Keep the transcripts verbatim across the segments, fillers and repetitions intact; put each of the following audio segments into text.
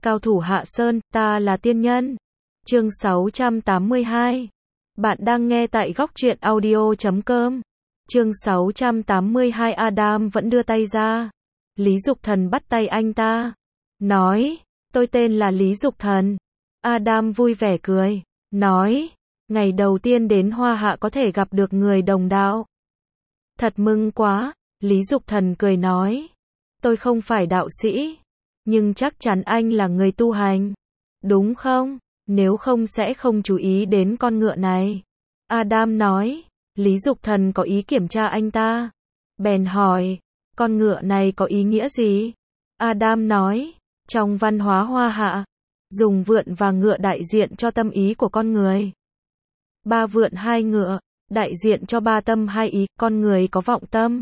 Cao thủ hạ sơn, ta là tiên nhân. Chương sáu trăm tám mươi hai. Bạn đang nghe tại góc truyện audio chấm com. Chương sáu trăm tám mươi hai. Adam vẫn đưa tay ra. Lý Dục Thần bắt tay anh ta. Nói, tôi tên là Lý Dục Thần. Adam vui vẻ cười. Nói, ngày đầu tiên đến Hoa Hạ có thể gặp được người đồng đạo. Thật mừng quá. Lý Dục Thần cười nói. Tôi không phải đạo sĩ. Nhưng chắc chắn anh là người tu hành. Đúng không? Nếu không sẽ không chú ý đến con ngựa này. Adam nói. Lý Dục Thần có ý kiểm tra anh ta. Bèn hỏi. Con ngựa này có ý nghĩa gì? Adam nói. Trong văn hóa Hoa Hạ, dùng vượn và ngựa đại diện cho tâm ý của con người. Ba vượn hai ngựa, đại diện cho ba tâm hai ý, con người có vọng tâm,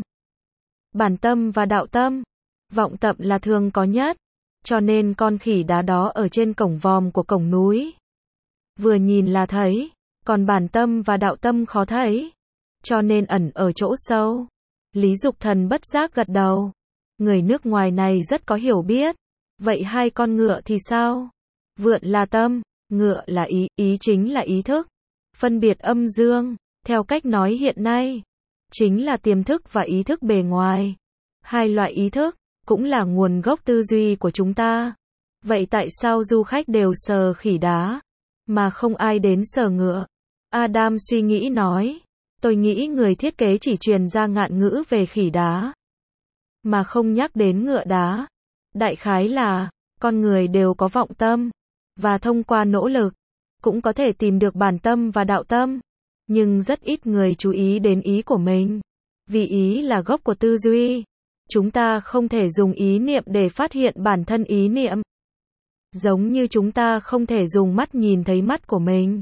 bản tâm và đạo tâm. Vọng tâm là thường có nhất, cho nên con khỉ đá đó ở trên cổng vòm của cổng núi. Vừa nhìn là thấy, còn bản tâm và đạo tâm khó thấy, cho nên ẩn ở chỗ sâu. Lý Dục Thần bất giác gật đầu. Người nước ngoài này rất có hiểu biết. Vậy hai con ngựa thì sao? Vượn là tâm, ngựa là ý, ý chính là ý thức. Phân biệt âm dương, theo cách nói hiện nay, chính là tiềm thức và ý thức bề ngoài. Hai loại ý thức, cũng là nguồn gốc tư duy của chúng ta. Vậy tại sao du khách đều sờ khỉ đá, mà không ai đến sờ ngựa? Adam suy nghĩ nói. Tôi nghĩ người thiết kế chỉ truyền ra ngạn ngữ về khỉ đá, mà không nhắc đến ngựa đá. Đại khái là, con người đều có vọng tâm, và thông qua nỗ lực, cũng có thể tìm được bản tâm và đạo tâm. Nhưng rất ít người chú ý đến ý của mình. Vì ý là gốc của tư duy. Chúng ta không thể dùng ý niệm để phát hiện bản thân ý niệm. Giống như chúng ta không thể dùng mắt nhìn thấy mắt của mình.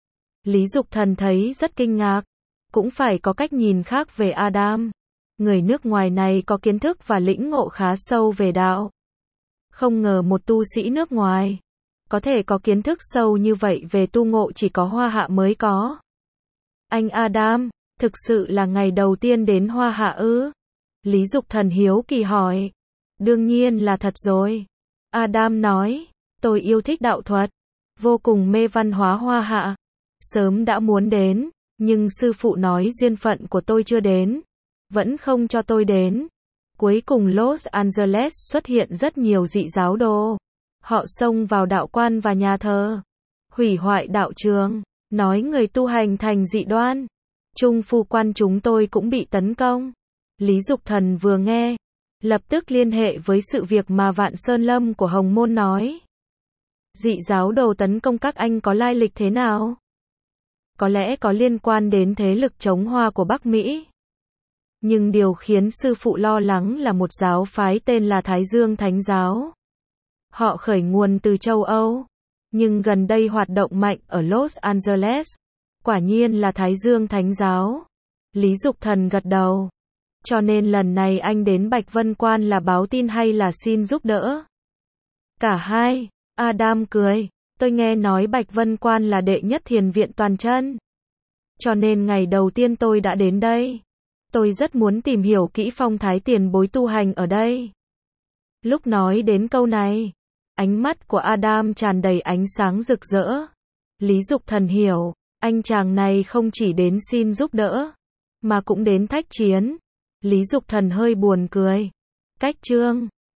Lý Dục Thần thấy rất kinh ngạc. Cũng phải có cách nhìn khác về Adam. Người nước ngoài này có kiến thức và lĩnh ngộ khá sâu về đạo. Không ngờ một tu sĩ nước ngoài có thể có kiến thức sâu như vậy về tu ngộ, chỉ có Hoa Hạ mới có. Anh Adam, thực sự là ngày đầu tiên đến Hoa Hạ ư? Lý Dục Thần hiếu kỳ hỏi. Đương nhiên là thật rồi. Adam nói. Tôi yêu thích đạo thuật, vô cùng mê văn hóa Hoa Hạ. Sớm đã muốn đến, nhưng sư phụ nói duyên phận của tôi chưa đến, vẫn không cho tôi đến. Cuối cùng Los Angeles xuất hiện rất nhiều dị giáo đồ. Họ xông vào đạo quan và nhà thờ, hủy hoại đạo trường, nói người tu hành thành dị đoan. Trung phu quan chúng tôi cũng bị tấn công. Lý Dục Thần vừa nghe, lập tức liên hệ với sự việc mà Vạn Sơn Lâm của Hồng Môn nói. Dị giáo đồ tấn công các anh có lai lịch thế nào? Có lẽ có liên quan đến thế lực chống Hoa của Bắc Mỹ. Nhưng điều khiến sư phụ lo lắng là một giáo phái tên là Thái Dương Thánh Giáo. Họ khởi nguồn từ châu Âu, nhưng gần đây hoạt động mạnh ở Los Angeles. Quả nhiên là Thái Dương Thánh Giáo. Lý Dục Thần gật đầu. Cho nên lần này anh đến Bạch Vân Quan là báo tin hay là xin giúp đỡ? Cả hai. Adam cười. Tôi nghe nói Bạch Vân Quan là đệ nhất thiền viện toàn chân. Cho nên ngày đầu tiên tôi đã đến đây. Tôi rất muốn tìm hiểu kỹ phong thái tiền bối tu hành ở đây. Lúc nói đến câu này, ánh mắt của Adam tràn đầy ánh sáng rực rỡ. Lý Dục Thần hiểu, anh chàng này không chỉ đến xin giúp đỡ, mà cũng đến thách chiến. Lý Dục Thần hơi buồn cười. Cách trương,